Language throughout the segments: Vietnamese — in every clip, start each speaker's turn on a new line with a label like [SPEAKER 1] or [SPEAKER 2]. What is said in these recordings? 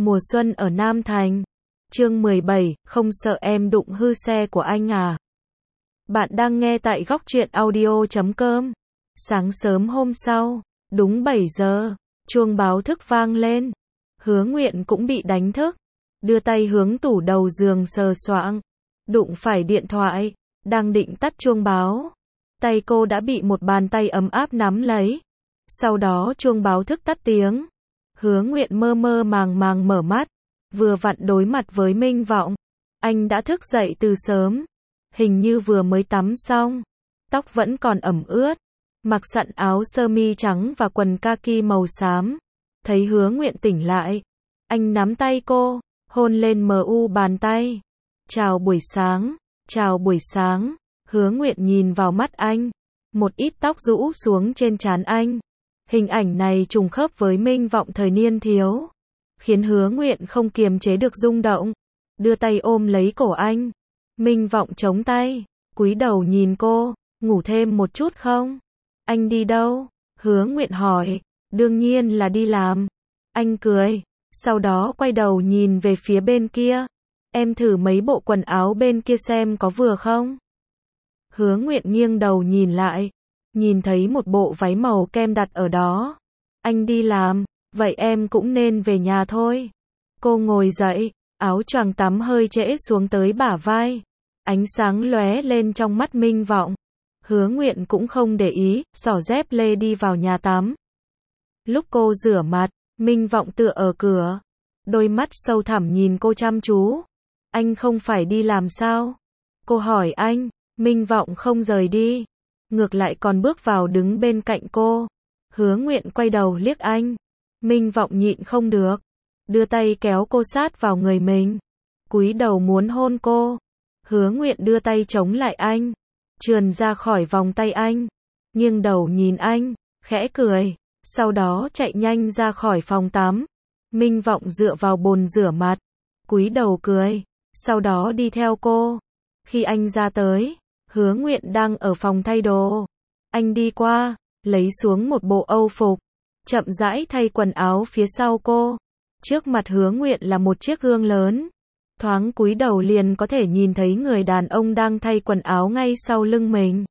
[SPEAKER 1] Mùa xuân ở Nam Thành. Chương 17, không sợ em đụng hư xe của anh à? Bạn đang nghe tại góc truyện audio.com. Sáng sớm hôm sau, đúng 7 giờ, chuông báo thức vang lên. Hứa Nguyện cũng bị đánh thức, đưa tay hướng tủ đầu giường sờ soạng, đụng phải điện thoại, đang định tắt chuông báo. Tay cô đã bị một bàn tay ấm áp nắm lấy. Sau đó chuông báo thức tắt tiếng. Hứa Nguyện mơ mơ màng màng mở mắt, vừa vặn đối mặt với Minh Vọng. Anh đã thức dậy từ sớm, hình như vừa mới tắm xong, tóc vẫn còn ẩm ướt, mặc sẵn áo sơ mi trắng và quần kaki màu xám. Thấy Hứa Nguyện tỉnh lại, anh nắm tay cô, hôn lên bàn tay. Chào buổi sáng, chào buổi sáng. Hứa Nguyện nhìn vào mắt anh, một ít tóc rũ xuống trên trán anh. Hình ảnh này trùng khớp với Minh Vọng thời niên thiếu, khiến Hứa Nguyện không kiềm chế được rung động, đưa tay ôm lấy cổ anh. Minh Vọng chống tay, cúi đầu nhìn cô, ngủ thêm một chút không? Anh đi đâu? Hứa Nguyện hỏi. Đương nhiên là đi làm. Anh cười, sau đó quay đầu nhìn về phía bên kia. Em thử mấy bộ quần áo bên kia xem có vừa không? Hứa Nguyện nghiêng đầu nhìn lại, nhìn thấy một bộ váy màu kem đặt ở đó. Anh đi làm, vậy em cũng nên về nhà thôi. Cô ngồi dậy, áo choàng tắm hơi trễ xuống tới bả vai. Ánh sáng lóe lên trong mắt Minh Vọng. Hứa Nguyện cũng không để ý, xỏ dép lê đi vào nhà tắm. Lúc cô rửa mặt, Minh Vọng tựa ở cửa, đôi mắt sâu thẳm nhìn cô chăm chú. Anh không phải đi làm sao? Cô hỏi anh. Minh Vọng không rời đi, ngược lại còn bước vào đứng bên cạnh cô. Hứa Nguyện quay đầu liếc anh. Minh Vọng nhịn không được, đưa tay kéo cô sát vào người mình, cúi đầu muốn hôn cô. Hứa Nguyện đưa tay chống lại anh, trườn ra khỏi vòng tay anh, nghiêng đầu nhìn anh, khẽ cười, sau đó chạy nhanh ra khỏi phòng tắm. Minh Vọng dựa vào bồn rửa mặt, cúi đầu cười, sau đó đi theo cô. Khi anh ra tới, Hứa Nguyện đang ở phòng thay đồ. Anh đi qua, lấy xuống một bộ âu phục, chậm rãi thay quần áo phía sau cô. Trước mặt Hứa Nguyện là một chiếc gương lớn. Thoáng cúi đầu liền có thể nhìn thấy người đàn ông đang thay quần áo ngay sau lưng mình.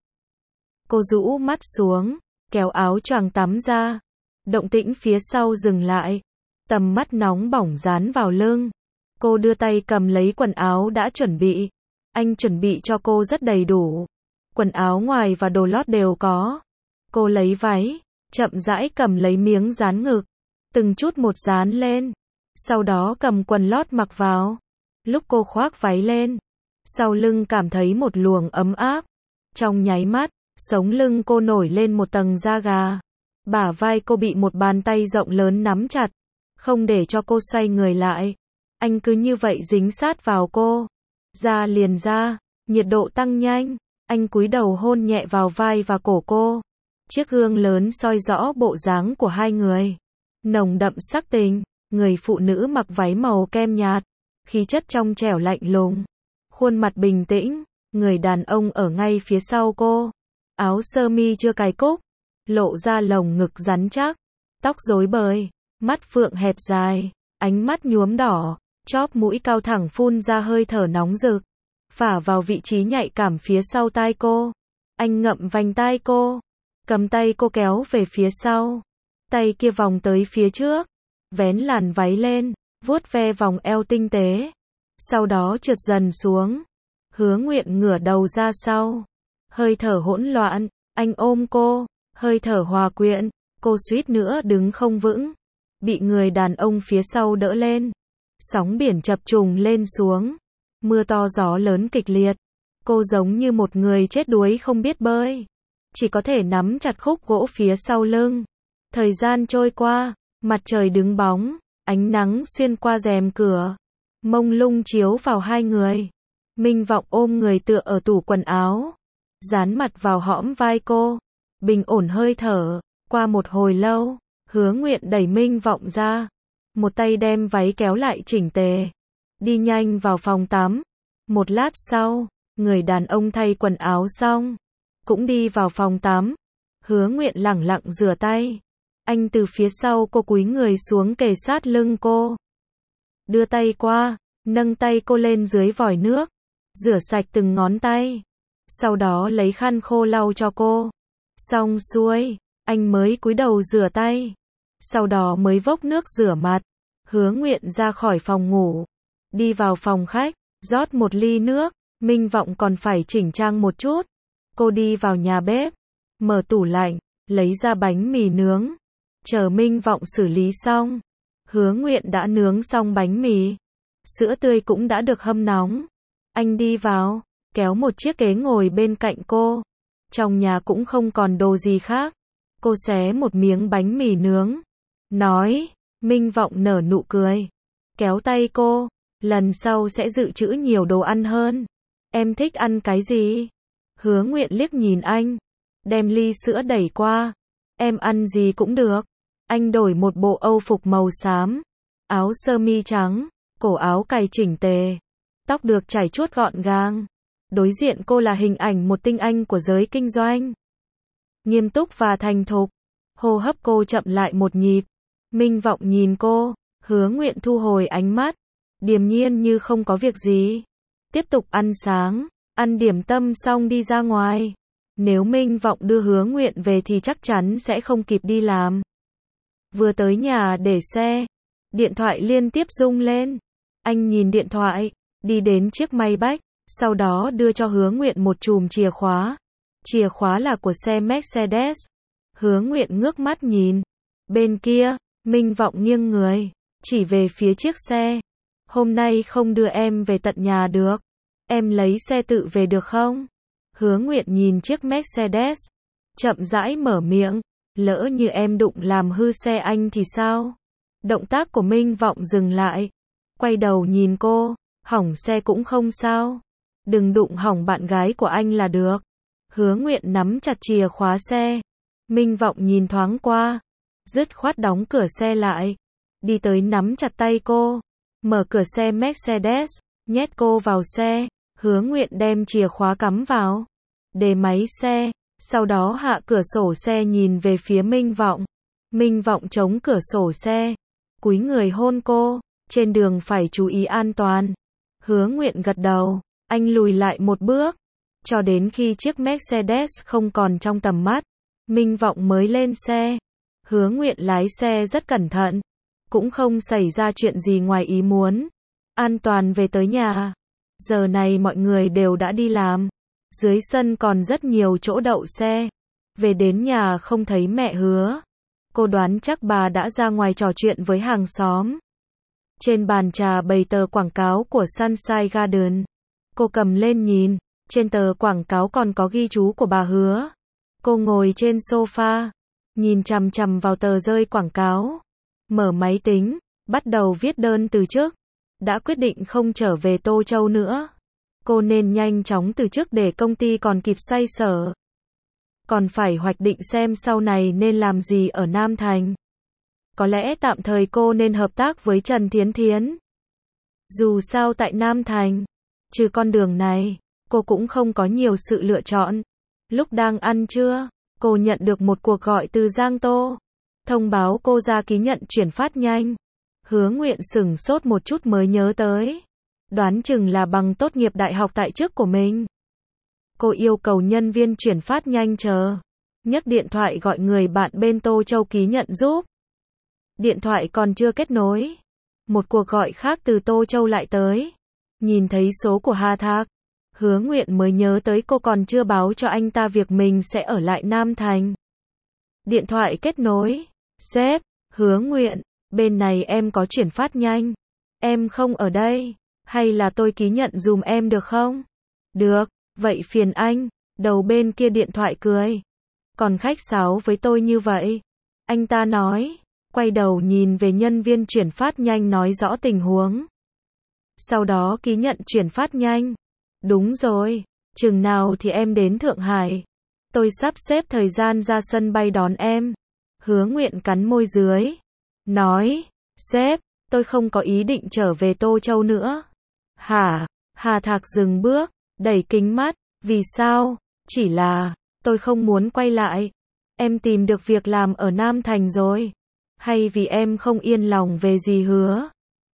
[SPEAKER 1] Cô rũ mắt xuống, kéo áo choàng tắm ra. Động tĩnh phía sau dừng lại. Tầm mắt nóng bỏng dán vào lưng. Cô đưa tay cầm lấy quần áo đã chuẩn bị. Anh chuẩn bị cho cô rất đầy đủ. Quần áo ngoài và đồ lót đều có. Cô lấy váy, chậm rãi cầm lấy miếng dán ngực, từng chút một dán lên. Sau đó cầm quần lót mặc vào. Lúc cô khoác váy lên, sau lưng cảm thấy một luồng ấm áp. Trong nháy mắt, sống lưng cô nổi lên một tầng da gà. Bả vai cô bị một bàn tay rộng lớn nắm chặt, không để cho cô xoay người lại. Anh cứ như vậy dính sát vào cô. Da liền da, nhiệt độ tăng nhanh. Anh cúi đầu hôn nhẹ vào vai và cổ cô. Chiếc gương lớn soi rõ bộ dáng của hai người. Nồng đậm sắc tình, người phụ nữ mặc váy màu kem nhạt, khí chất trong trẻo lạnh lùng, khuôn mặt bình tĩnh. Người đàn ông ở ngay phía sau cô, áo sơ mi chưa cài cúc, lộ ra lồng ngực rắn chắc, tóc rối bời, mắt phượng hẹp dài, ánh mắt nhuốm đỏ, chóp mũi cao thẳng phun ra hơi thở nóng rực, phả vào vị trí nhạy cảm phía sau tai cô. Anh ngậm vành tai cô, cầm tay cô kéo về phía sau, tay kia vòng tới phía trước, vén làn váy lên, vuốt ve vòng eo tinh tế, sau đó trượt dần xuống. Hứa Nguyện ngửa đầu ra sau, hơi thở hỗn loạn, anh ôm cô, hơi thở hòa quyện, cô suýt nữa đứng không vững, bị người đàn ông phía sau đỡ lên. Sóng biển chập trùng lên xuống, mưa to gió lớn kịch liệt. Cô giống như một người chết đuối không biết bơi, chỉ có thể nắm chặt khúc gỗ phía sau lưng. Thời gian trôi qua, mặt trời đứng bóng, ánh nắng xuyên qua rèm cửa, mông lung chiếu vào hai người. Minh Vọng ôm người tựa ở tủ quần áo, dán mặt vào hõm vai cô, bình ổn hơi thở. Qua một hồi lâu, Hứa Nguyện đẩy Minh Vọng ra, một tay đem váy kéo lại chỉnh tề, đi nhanh vào phòng tắm. Một lát sau, người đàn ông thay quần áo xong, cũng đi vào phòng tắm. Hứa Nguyện lẳng lặng rửa tay. Anh từ phía sau cô cúi người xuống kề sát lưng cô. đưa tay qua, nâng tay cô lên dưới vòi nước, rửa sạch từng ngón tay, sau đó lấy khăn khô lau cho cô. Xong xuôi, anh mới cúi đầu rửa tay, sau đó mới vốc nước rửa mặt. Hứa Nguyện ra khỏi phòng ngủ, đi vào phòng khách, rót một ly nước. Minh Vọng còn phải chỉnh trang một chút. Cô đi vào nhà bếp, mở tủ lạnh, lấy ra bánh mì nướng. Chờ Minh Vọng xử lý xong, Hứa Nguyện đã nướng xong bánh mì. Sữa tươi cũng đã được hâm nóng. Anh đi vào, kéo một chiếc ghế ngồi bên cạnh cô. Trong nhà cũng không còn đồ gì khác. Cô xé một miếng bánh mì nướng, nói. Minh Vọng nở nụ cười, kéo tay cô. Lần sau sẽ dự trữ nhiều đồ ăn hơn. Em thích ăn cái gì? Hứa Nguyện liếc nhìn anh, đem ly sữa đẩy qua. Em ăn gì cũng được. Anh đổi một bộ âu phục màu xám, áo sơ mi trắng, cổ áo cài chỉnh tề, tóc được chải chuốt gọn gàng. Đối diện cô là hình ảnh một tinh anh của giới kinh doanh. Nghiêm túc và thành thục, hô hấp cô chậm lại một nhịp. Minh Vọng nhìn cô, Hứa Nguyện thu hồi ánh mắt, điềm nhiên như không có việc gì. Tiếp tục ăn sáng, ăn điểm tâm xong đi ra ngoài. Nếu Minh Vọng đưa Hứa Nguyện về thì chắc chắn sẽ không kịp đi làm. Vừa tới nhà để xe, điện thoại liên tiếp rung lên. Anh nhìn điện thoại, đi đến chiếc Maybach, sau đó đưa cho Hứa Nguyện một chùm chìa khóa. Chìa khóa là của xe Mercedes. Hứa Nguyện ngước mắt nhìn. Bên kia, Minh Vọng nghiêng người, chỉ về phía chiếc xe. Hôm nay không đưa em về tận nhà được. Em lấy xe tự về được không? Hứa Nguyện nhìn chiếc Mercedes, chậm rãi mở miệng. Lỡ như em đụng làm hư xe anh thì sao? Động tác của Minh Vọng dừng lại, quay đầu nhìn cô. Hỏng xe cũng không sao. Đừng đụng hỏng bạn gái của anh là được. Hứa Nguyện nắm chặt chìa khóa xe. Minh Vọng nhìn thoáng qua, dứt khoát đóng cửa xe lại, đi tới nắm chặt tay cô, mở cửa xe Mercedes, nhét cô vào xe. Hứa Nguyện đem chìa khóa cắm vào, để máy xe, sau đó hạ cửa sổ xe nhìn về phía Minh Vọng. Minh Vọng chống cửa sổ xe, cúi người hôn cô. Trên đường phải chú ý an toàn. Hứa Nguyện gật đầu, anh lùi lại một bước, cho đến khi chiếc Mercedes không còn trong tầm mắt, Minh Vọng mới lên xe. Hứa Nguyện lái xe rất cẩn thận, cũng không xảy ra chuyện gì ngoài ý muốn. An toàn về tới nhà. Giờ này mọi người đều đã đi làm. Dưới sân còn rất nhiều chỗ đậu xe. Về đến nhà không thấy mẹ Hứa. Cô đoán chắc bà đã ra ngoài trò chuyện với hàng xóm. Trên bàn trà bày tờ quảng cáo của Sunshine Garden. Cô cầm lên nhìn, trên tờ quảng cáo còn có ghi chú của bà Hứa. Cô ngồi trên sofa, nhìn chằm chằm vào tờ rơi quảng cáo. Mở máy tính, bắt đầu viết đơn từ chức. Đã quyết định không trở về Tô Châu nữa. Cô nên nhanh chóng từ chức để công ty còn kịp xoay sở. Còn phải hoạch định xem sau này nên làm gì ở Nam Thành. Có lẽ tạm thời cô nên hợp tác với Trần Thiến Thiến. Dù sao tại Nam Thành, trừ con đường này, cô cũng không có nhiều sự lựa chọn. Lúc đang ăn trưa, cô nhận được một cuộc gọi từ Giang Tô. Thông báo cô ra ký nhận chuyển phát nhanh. Hứa Nguyện sửng sốt một chút mới nhớ tới. Đoán chừng là bằng tốt nghiệp đại học tại chức của mình. Cô yêu cầu nhân viên chuyển phát nhanh chờ. Nhấc điện thoại gọi người bạn bên Tô Châu ký nhận giúp. Điện thoại còn chưa kết nối. Một cuộc gọi khác từ Tô Châu lại tới. Nhìn thấy số của Hà Thạc, Hứa Nguyện mới nhớ tới cô còn chưa báo cho anh ta việc mình sẽ ở lại Nam Thành. Điện thoại kết nối. Sếp, Hứa Nguyện, bên này em có chuyển phát nhanh. Em không ở đây. Hay là tôi ký nhận dùm em được không? Được, vậy phiền anh. Đầu bên kia điện thoại cười. Còn khách sáo với tôi như vậy. Anh ta nói. Quay đầu nhìn về nhân viên chuyển phát nhanh nói rõ tình huống. Sau đó ký nhận chuyển phát nhanh. Đúng rồi, chừng nào thì em đến Thượng Hải. Tôi sắp xếp thời gian ra sân bay đón em. Hứa Nguyện cắn môi dưới. Nói, sếp, tôi không có ý định trở về Tô Châu nữa. Hả? Hà Thạc dừng bước, đẩy kính mắt. Vì sao? Chỉ là, tôi không muốn quay lại. Em tìm được việc làm ở Nam Thành rồi. Hay vì em không yên lòng về gì Hứa?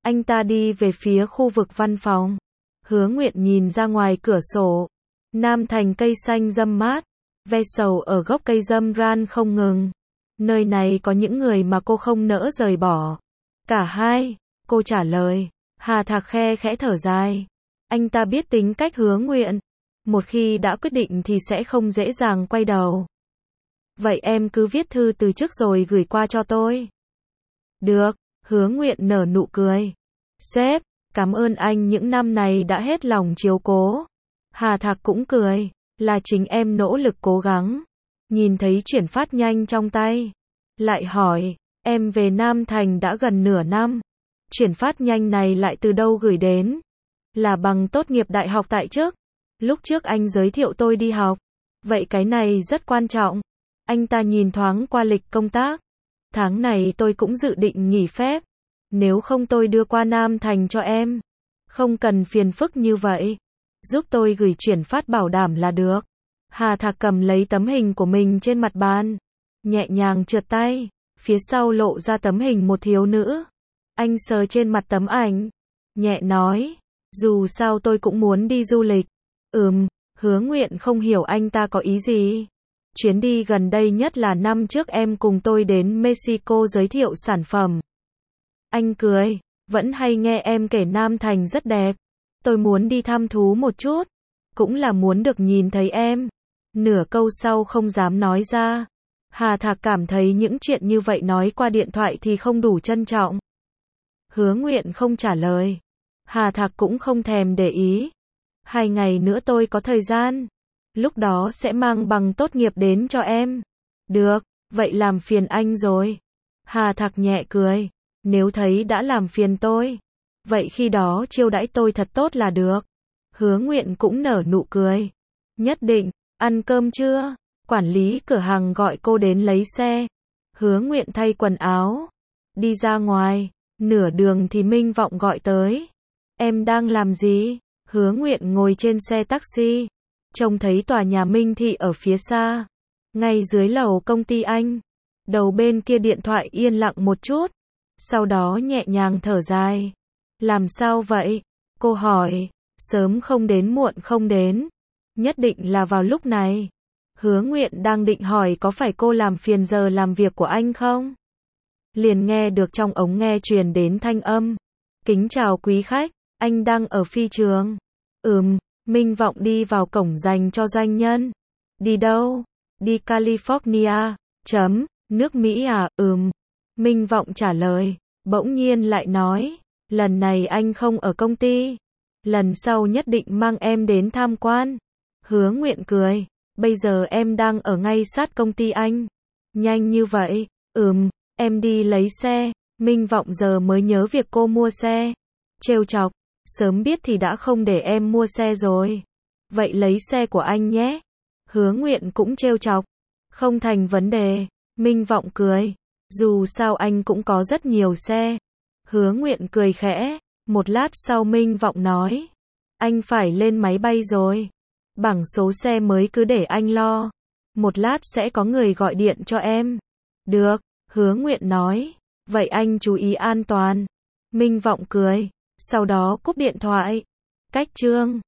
[SPEAKER 1] Anh ta đi về phía khu vực văn phòng. Hứa Nguyện nhìn ra ngoài cửa sổ. Nam Thành cây xanh râm mát. Ve sầu ở gốc cây râm ran không ngừng. Nơi này có những người mà cô không nỡ rời bỏ. Cả hai, cô trả lời. Hà Thạc khe khẽ thở dài. Anh ta biết tính cách Hứa Nguyện. Một khi đã quyết định thì sẽ không dễ dàng quay đầu. Vậy em cứ viết thư từ chức rồi gửi qua cho tôi. Được, Hứa Nguyện nở nụ cười. Sếp, cảm ơn anh những năm này đã hết lòng chiếu cố. Hà Thạc cũng cười. Là chính em nỗ lực cố gắng. Nhìn thấy chuyển phát nhanh trong tay. Lại hỏi, em về Nam Thành đã gần nửa năm. Chuyển phát nhanh này lại từ đâu gửi đến? Là bằng tốt nghiệp đại học tại chức. Lúc trước anh giới thiệu tôi đi học. Vậy cái này rất quan trọng. Anh ta nhìn thoáng qua lịch công tác. Tháng này tôi cũng dự định nghỉ phép. Nếu không tôi đưa qua Nam Thành cho em. Không cần phiền phức như vậy. Giúp tôi gửi chuyển phát bảo đảm là được. Hà Thạc cầm lấy tấm hình của mình trên mặt bàn. Nhẹ nhàng trượt tay. Phía sau lộ ra tấm hình một thiếu nữ. Anh sờ trên mặt tấm ảnh. Nhẹ nói. Dù sao tôi cũng muốn đi du lịch. Hứa Nguyện không hiểu anh ta có ý gì. Chuyến đi gần đây nhất là năm trước em cùng tôi đến Mexico giới thiệu sản phẩm. Anh cười. Vẫn hay nghe em kể Nam Thành rất đẹp. Tôi muốn đi thăm thú một chút. Cũng là muốn được nhìn thấy em. Nửa câu sau không dám nói ra. Hà Thạc cảm thấy những chuyện như vậy nói qua điện thoại thì không đủ trân trọng. Hứa Nguyện không trả lời. Hà Thạc cũng không thèm để ý. 2 ngày nữa tôi có thời gian. Lúc đó sẽ mang bằng tốt nghiệp đến cho em. Được, vậy làm phiền anh rồi. Hà Thạc nhẹ cười. Nếu thấy đã làm phiền tôi. Vậy khi đó chiêu đãi tôi thật tốt là được. Hứa Nguyện cũng nở nụ cười. Nhất định, ăn cơm chưa? Quản lý cửa hàng gọi cô đến lấy xe. Hứa Nguyện thay quần áo. Đi ra ngoài. Nửa đường thì Minh Vọng gọi tới. Em đang làm gì? Hứa Nguyện ngồi trên xe taxi. Trông thấy tòa nhà Minh Thị ở phía xa. Ngay dưới lầu công ty anh. Đầu bên kia điện thoại yên lặng một chút. Sau đó nhẹ nhàng thở dài. Làm sao vậy? Cô hỏi. Sớm không đến muộn không đến. Nhất định là vào lúc này. Hứa Nguyện đang định hỏi có phải cô làm phiền giờ làm việc của anh không? Liền nghe được trong ống nghe truyền đến thanh âm. Kính chào quý khách, anh đang ở phi trường. Minh Vọng đi vào cổng dành cho doanh nhân. Đi đâu? Đi California. Nước Mỹ à? Minh Vọng trả lời. Bỗng nhiên lại nói. Lần này anh không ở công ty. Lần sau nhất định mang em đến tham quan. Hứa Nguyện cười. Bây giờ em đang ở ngay sát công ty anh. Nhanh như vậy? Em đi lấy xe. Minh Vọng giờ mới nhớ việc cô mua xe. Trêu chọc. Sớm biết thì đã không để em mua xe rồi. Vậy lấy xe của anh nhé. Hứa Nguyện cũng trêu chọc. Không thành vấn đề. Minh Vọng cười. Dù sao anh cũng có rất nhiều xe. Hứa Nguyện cười khẽ. Một lát sau Minh Vọng nói. Anh phải lên máy bay rồi. Bảng số xe mới cứ để anh lo. Một lát sẽ có người gọi điện cho em. Được, Hứa Nguyện nói. Vậy anh chú ý an toàn. Minh Vọng cười. Sau đó cúp điện thoại. Cách chương